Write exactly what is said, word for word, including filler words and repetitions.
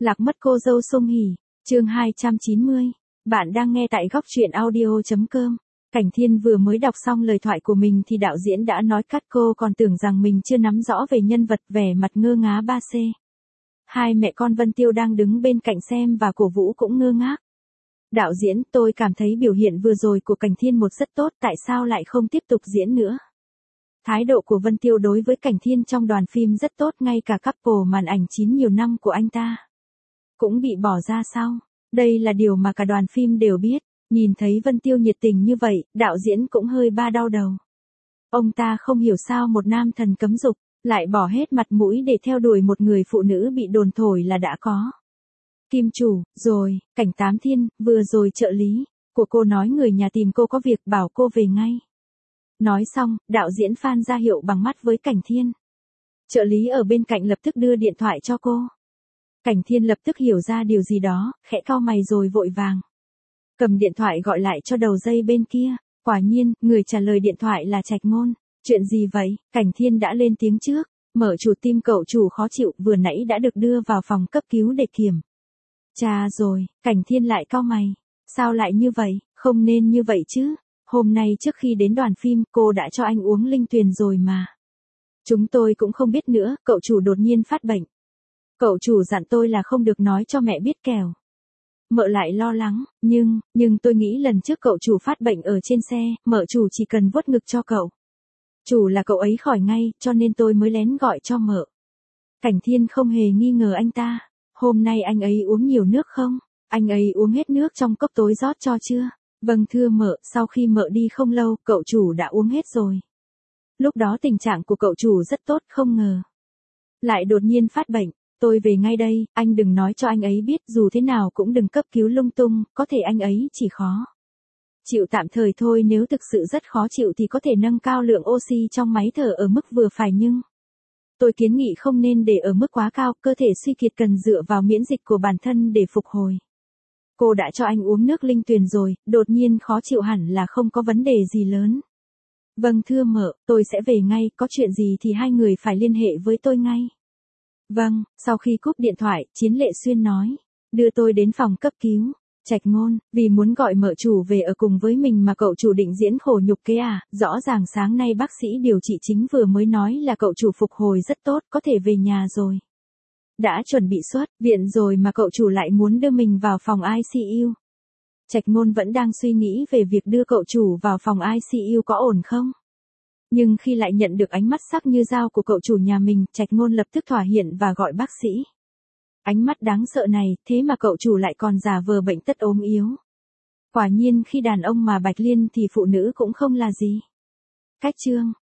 Lạc mất cô dâu Song Hỷ, chương hai trăm chín mươi. Bạn đang nghe tại góc truyện audio chấm com. Cảnh Thiên vừa mới đọc xong lời thoại của mình thì đạo diễn đã nói cắt, cô còn tưởng rằng mình chưa nắm rõ về nhân vật, vẻ mặt ngơ ngá ba c. Hai mẹ con Vân Tiêu đang đứng bên cạnh xem và cổ vũ cũng ngơ ngác. Đạo diễn, tôi cảm thấy biểu hiện vừa rồi của Cảnh Thiên một rất tốt, tại sao lại không tiếp tục diễn nữa? Thái độ của Vân Tiêu đối với Cảnh Thiên trong đoàn phim rất tốt, ngay cả couple màn ảnh chín nhiều năm của anh ta cũng bị bỏ ra sau. Đây là điều mà cả đoàn phim đều biết. Nhìn thấy Vân Tiêu nhiệt tình như vậy, đạo diễn cũng hơi ba đau đầu. Ông ta không hiểu sao một nam thần cấm dục lại bỏ hết mặt mũi để theo đuổi một người phụ nữ bị đồn thổi là đã có kim chủ rồi. Cảnh Tám Thiên, vừa rồi trợ lý của cô nói người nhà tìm cô có việc, bảo cô về ngay. Nói xong, đạo diễn Phan ra hiệu bằng mắt với Cảnh Thiên. Trợ lý ở bên cạnh lập tức đưa điện thoại cho cô. Cảnh Thiên lập tức hiểu ra điều gì đó, khẽ cau mày rồi vội vàng cầm điện thoại gọi lại cho đầu dây bên kia. Quả nhiên, người trả lời điện thoại là Trạch Ngôn. Chuyện gì vậy? Cảnh Thiên đã lên tiếng trước. Mở chủ tim cậu chủ khó chịu, vừa nãy đã được đưa vào phòng cấp cứu để kiểm tra rồi. Cảnh Thiên lại cau mày. Sao lại như vậy? Không nên như vậy chứ. Hôm nay trước khi đến đoàn phim, cô đã cho anh uống linh tuyền rồi mà. Chúng tôi cũng không biết nữa, cậu chủ đột nhiên phát bệnh. Cậu chủ dặn tôi là không được nói cho mẹ biết kẻo mợ lại lo lắng, nhưng, nhưng tôi nghĩ lần trước cậu chủ phát bệnh ở trên xe, mợ chủ chỉ cần vuốt ngực cho cậu chủ là cậu ấy khỏi ngay, cho nên tôi mới lén gọi cho mợ. Cảnh Thiên không hề nghi ngờ anh ta. Hôm nay anh ấy uống nhiều nước không? Anh ấy uống hết nước trong cốc tối rót cho chưa? Vâng thưa mợ, sau khi mợ đi không lâu, cậu chủ đã uống hết rồi. Lúc đó tình trạng của cậu chủ rất tốt, không ngờ lại đột nhiên phát bệnh. Tôi về ngay đây, anh đừng nói cho anh ấy biết, dù thế nào cũng đừng cấp cứu lung tung, có thể anh ấy chỉ khó chịu tạm thời thôi, nếu thực sự rất khó chịu thì có thể nâng cao lượng oxy trong máy thở ở mức vừa phải, nhưng tôi kiến nghị không nên để ở mức quá cao, cơ thể suy kiệt cần dựa vào miễn dịch của bản thân để phục hồi. Cô đã cho anh uống nước linh tuyền rồi, đột nhiên khó chịu hẳn là không có vấn đề gì lớn. Vâng thưa mợ, tôi sẽ về ngay, có chuyện gì thì hai người phải liên hệ với tôi ngay. Vâng. Sau khi cúp điện thoại, Chiến Lệ Xuyên nói, đưa tôi đến phòng cấp cứu. Trạch Ngôn, vì muốn gọi mợ chủ về ở cùng với mình mà cậu chủ định diễn khổ nhục kế à? Rõ ràng sáng nay bác sĩ điều trị chính vừa mới nói là cậu chủ phục hồi rất tốt, có thể về nhà rồi. Đã chuẩn bị xuất viện rồi mà cậu chủ lại muốn đưa mình vào phòng i xê u. Trạch Ngôn vẫn đang suy nghĩ về việc đưa cậu chủ vào phòng i xê u có ổn không? Nhưng khi lại nhận được ánh mắt sắc như dao của cậu chủ nhà mình, Trạch Ngôn lập tức thỏa hiệp và gọi bác sĩ. Ánh mắt đáng sợ này, thế mà cậu chủ lại còn giả vờ bệnh tật ốm yếu. Quả nhiên khi đàn ông mà bạch liên thì phụ nữ cũng không là gì. Cách chương